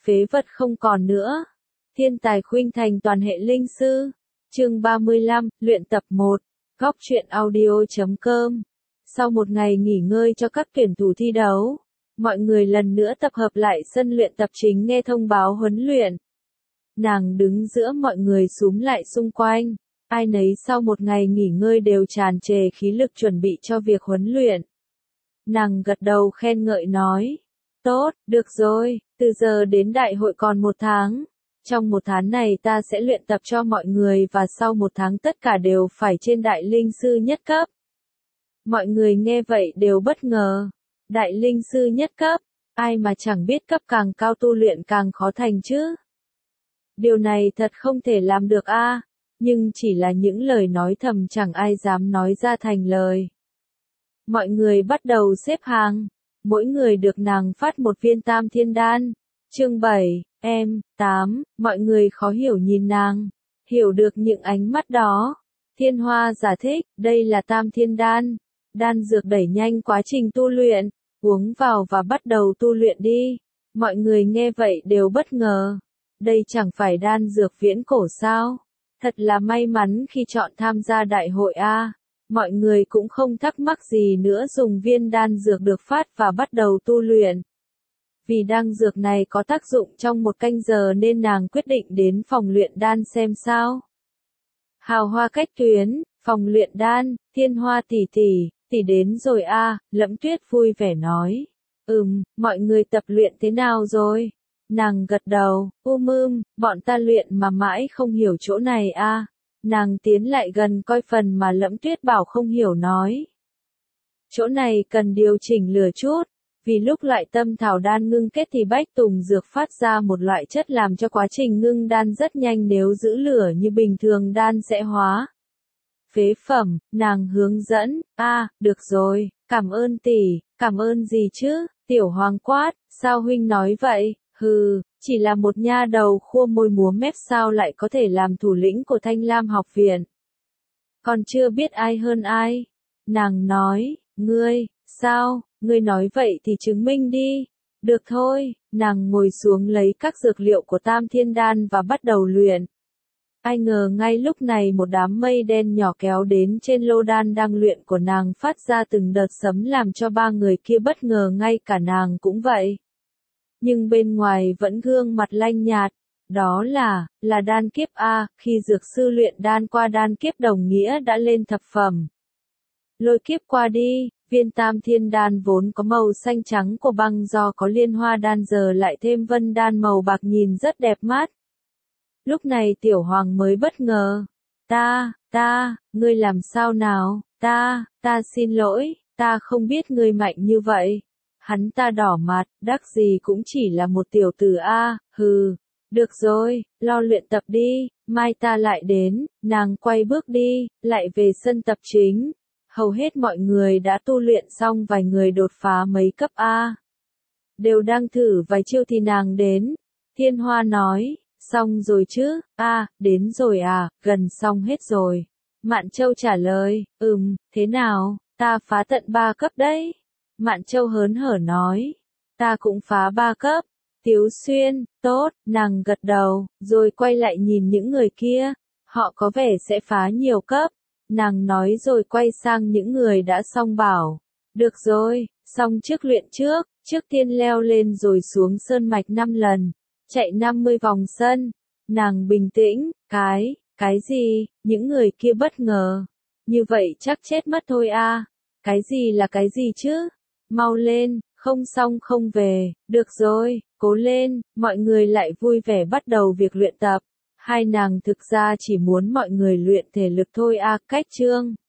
phế vật không còn nữa. Thiên tài khuynh thành toàn hệ linh sư. Chương 35, luyện tập 1. Góc truyện audio.com. Sau một ngày nghỉ ngơi cho các tuyển thủ thi đấu, mọi người lần nữa tập hợp lại sân luyện tập chính nghe thông báo huấn luyện. Nàng đứng giữa mọi người xúm lại xung quanh, ai nấy sau một ngày nghỉ ngơi đều tràn trề khí lực chuẩn bị cho việc huấn luyện. Nàng gật đầu khen ngợi nói, tốt, được rồi, từ giờ đến đại hội còn 1 tháng. Trong 1 tháng này ta sẽ luyện tập cho mọi người và sau 1 tháng tất cả đều phải trên đại linh sư nhất cấp. Mọi người nghe vậy đều bất ngờ. Đại linh sư nhất cấp, ai mà chẳng biết cấp càng cao tu luyện càng khó thành chứ. Điều này thật không thể làm được a, nhưng chỉ là những lời nói thầm chẳng ai dám nói ra thành lời. Mọi người bắt đầu xếp hàng, mỗi người được nàng phát một viên tam thiên đan. Chương 7, 8, mọi người khó hiểu nhìn nàng, hiểu được những ánh mắt đó. Thiên Hoa giải thích, đây là tam thiên đan, đan dược đẩy nhanh quá trình tu luyện, uống vào và bắt đầu tu luyện đi. Mọi người nghe vậy đều bất ngờ, đây chẳng phải đan dược viễn cổ sao? Thật là may mắn khi chọn tham gia đại hội a. Mọi người cũng không thắc mắc gì nữa, dùng viên đan dược được phát và bắt đầu tu luyện. Vì đan dược này có tác dụng trong 1 canh giờ nên nàng quyết định đến phòng luyện đan xem sao. Hào Hoa cách tuyến, phòng luyện đan, Thiên Hoa tỷ đến rồi a, Lẫm Tuyết vui vẻ nói. Mọi người tập luyện thế nào rồi? Nàng gật đầu, bọn ta luyện mà mãi không hiểu chỗ này a. Nàng tiến lại gần coi phần mà Lẫm Tuyết bảo không hiểu nói. Chỗ này cần điều chỉnh lửa chút, vì lúc lại tâm thảo đan ngưng kết thì bách tùng dược phát ra một loại chất làm cho quá trình ngưng đan rất nhanh, nếu giữ lửa như bình thường đan sẽ hóa phế phẩm. Nàng hướng dẫn, được rồi, cảm ơn tỷ. Cảm ơn gì chứ? Tiểu Hoàng quát, sao huynh nói vậy? Chỉ là một nha đầu khua môi múa mép sao lại có thể làm thủ lĩnh của Thanh Lam học viện? Còn chưa biết ai hơn ai. Nàng nói, sao, ngươi nói vậy thì chứng minh đi. Được thôi, nàng ngồi xuống lấy các dược liệu của tam thiên đan và bắt đầu luyện. Ai ngờ ngay lúc này một đám mây đen nhỏ kéo đến trên lô đan đang luyện của nàng, phát ra từng đợt sấm làm cho 3 người kia bất ngờ, ngay cả nàng cũng vậy. Nhưng bên ngoài vẫn gương mặt lanh nhạt, đó là đan kiếp a, khi dược sư luyện đan qua đan kiếp đồng nghĩa đã lên thập phẩm. Lôi kiếp qua đi, viên tam thiên đan vốn có màu xanh trắng của băng do có liên hoa đan giờ lại thêm vân đan màu bạc nhìn rất đẹp mắt. Lúc này Tiểu Hoàng mới bất ngờ. Ngươi làm sao nào? Ta xin lỗi, ta không biết ngươi mạnh như vậy. Hắn ta đỏ mặt, đắc gì cũng chỉ là một tiểu tử a. Được rồi, lo luyện tập đi, mai ta lại đến. Nàng quay bước đi, lại về sân tập chính. Hầu hết mọi người đã tu luyện xong, vài người đột phá mấy cấp a. Đều đang thử vài chiêu thì nàng đến. Thiên Hoa nói, xong rồi chứ? Đến rồi à, gần xong hết rồi. Mạn Châu trả lời, thế nào, ta phá tận 3 cấp đấy. Mạn Châu hớn hở nói, ta cũng phá 3 cấp. Tiếu Xuyên, tốt, nàng gật đầu, rồi quay lại nhìn những người kia, họ có vẻ sẽ phá nhiều cấp. Nàng nói rồi quay sang những người đã xong bảo, được rồi, xong trước luyện trước tiên leo lên rồi xuống sơn mạch 5 lần, chạy 50 vòng sân. Nàng bình tĩnh, cái gì? Những người kia bất ngờ, như vậy chắc chết mất thôi a. Cái gì là cái gì chứ? Mau lên, không xong không về. Được rồi, cố lên. Mọi người lại vui vẻ bắt đầu việc luyện tập. Hai nàng thực ra chỉ muốn mọi người luyện thể lực thôi a. Cách chương